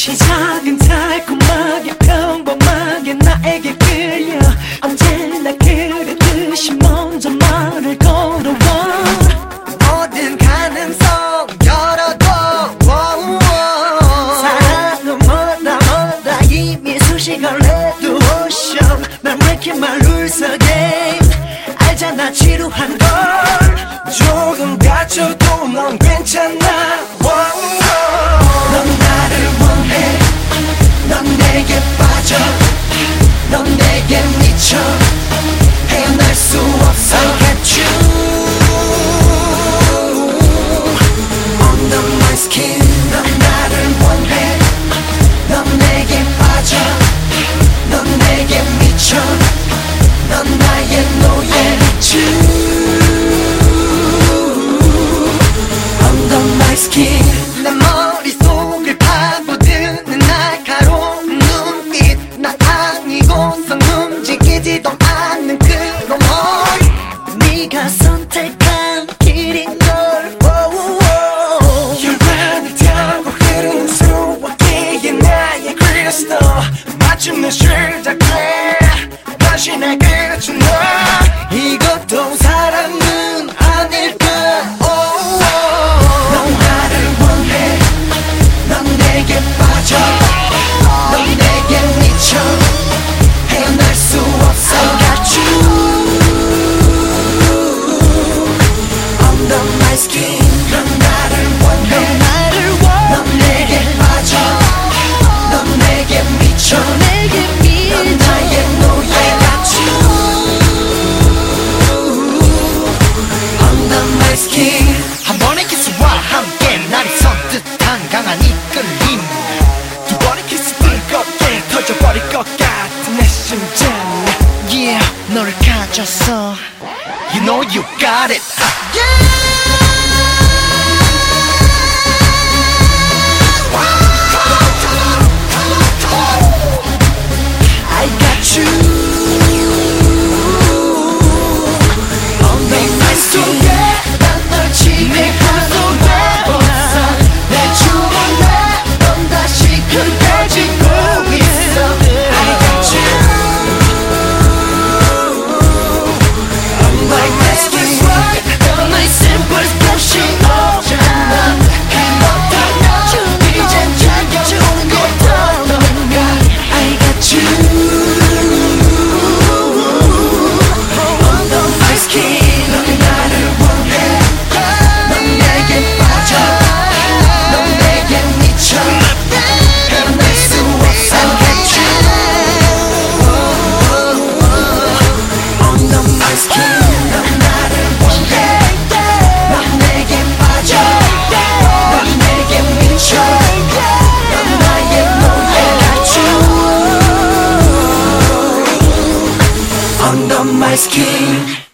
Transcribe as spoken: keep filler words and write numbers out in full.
시작은 달콤하게 평범하게 나에게 끌려 언제나 그랬듯이 먼저 말을 걸어와 모든 가능성 열어둬 사랑은 뭐다 뭐다 이미 수식을 해두었어 난 왜 이렇게 말을 서게 알잖아 지루한 걸 조금 다쳐도 넌 괜찮아 넌 나를 원해 넌 내게 빠져 넌 내게 미쳐 헤어날 수 없어 I got you under my skin 넌 나를 원해 넌 내게 빠져 넌 내게 미쳐 넌 나의 노예 I got you under my skin 내 머릿속을 파고드는 날카로운 눈빛 나 아니고선 움직이지도 않는 그런 머리 네가 선택한 길인걸 열반을 타고 흐르는 수화기에 나의 크리스탈 마침내 시작해 다시 날 그려줘 너 이것도 사랑은 아닐까 넌 나를 원해 넌 내게 빠져 넌 내게 미쳐 헤어날 수 없어 I got you under my skin 넌 나를 원해 넌 내게 빠져 넌 내게 미쳐 넌 나의 노예 I got you under my skin 한 번의 키스와 함께 날이 선뜻한 강한 이끌림 두 번의 키스 뜨겁게 터져버릴 것 같은 내 심장 Yeah 너를 가졌어 You know you got it I got you under my skin 난 널 지배하고 있어 내 주문에 넌 다시 그려지고 있어 I got you under my skin 넌 나의 simple flashing 오잖아 그렇다면 이젠 자격주는 것도 너인가 I got you under my skin 넌 나를 원해 넌 내게 빠져 넌 내게 미쳐 헤어날 수 없어 I got you under my skin 넌 나를 원해 넌 내게 빠져 넌 내게 미쳐 넌 나의 노예 I got you under my skin